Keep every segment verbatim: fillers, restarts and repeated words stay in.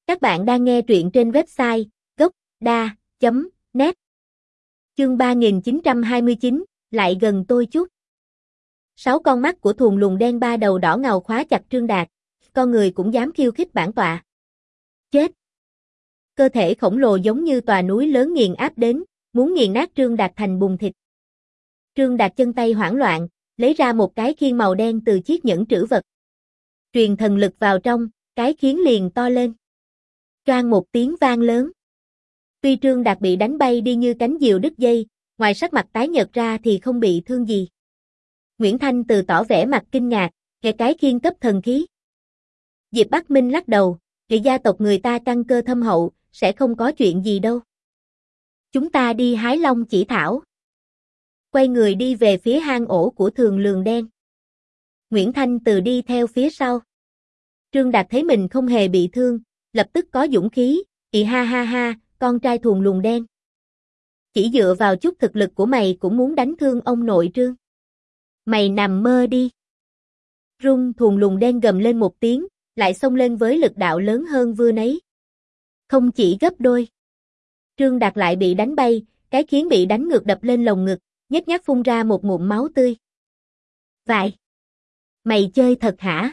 Các bạn đang nghe truyện trên website gốc đa chấm net. Chương ba nghìn chín trăm hai mươi chín, lại gần tôi chút. Sáu con mắt của thuồng lùn đen ba đầu đỏ ngầu khóa chặt Trương Đạt, con người cũng dám khiêu khích bản tọa. Chết! Cơ thể khổng lồ giống như tòa núi lớn nghiền áp đến, muốn nghiền nát Trương Đạt thành bùn thịt. Trương Đạt chân tay hoảng loạn, lấy ra một cái khiên màu đen từ chiếc nhẫn trữ vật. Truyền thần lực vào trong, cái khiên liền to lên. Choang một tiếng vang lớn. Tuy Trương Đạt bị đánh bay đi như cánh diều đứt dây, ngoài sắc mặt tái nhợt ra thì không bị thương gì. Nguyễn Thanh Từ tỏ vẻ mặt kinh ngạc, nghe cái khiên cấp thần khí. Diệp Bắc Minh lắc đầu, vì gia tộc người ta căn cơ thâm hậu, sẽ không có chuyện gì đâu. Chúng ta đi hái long chỉ thảo. Quay người đi về phía hang ổ của thường lường đen. Nguyễn Thanh Từ đi theo phía sau. Trương Đạt thấy mình không hề bị thương, lập tức có dũng khí, ị ha ha ha, con trai thuồng lùn đen. Chỉ dựa vào chút thực lực của mày cũng muốn đánh thương ông nội Trương. Mày nằm mơ đi. Rung thuồng lùn đen gầm lên một tiếng, lại xông lên với lực đạo lớn hơn vừa nấy. Không chỉ gấp đôi. Trương Đạt lại bị đánh bay, cái khiến bị đánh ngược đập lên lồng ngực, nhếch nhác phun ra một ngụm máu tươi. Vậy! Mày chơi thật hả?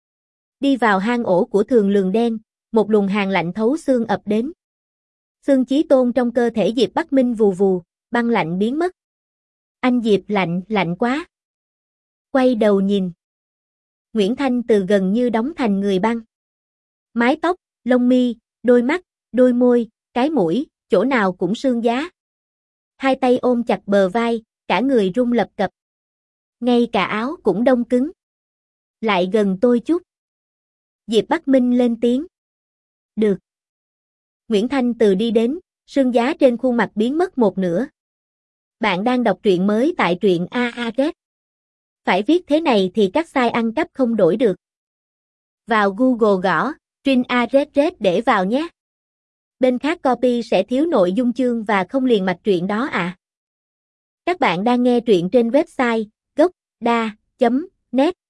Đi vào hang ổ của thường lường đen, một luồng hàn lạnh thấu xương ập đến. Xương chí tôn trong cơ thể Diệp Bắc Minh vù vù, băng lạnh biến mất. Anh Diệp lạnh, lạnh quá. Quay đầu nhìn. Nguyễn Thanh Từ gần như đóng thành người băng. Mái tóc, lông mi, đôi mắt, đôi môi, cái mũi, chỗ nào cũng xương giá. Hai tay ôm chặt bờ vai, cả người run lập cập. Ngay cả áo cũng đông cứng. Lại gần tôi chút. Diệp Bắc Minh lên tiếng. Được. Nguyễn Thanh Từ đi đến, sương giá trên khuôn mặt biến mất một nửa. Bạn đang đọc truyện mới tại truyện a a ret. Phải viết thế này thì các sai ăn cắp không đổi được. Vào Google gõ, truyện a ret ret để vào nhé. Bên khác copy sẽ thiếu nội dung chương và không liền mạch truyện đó ạ. À. Các bạn đang nghe truyện trên website gốc đa chấm net.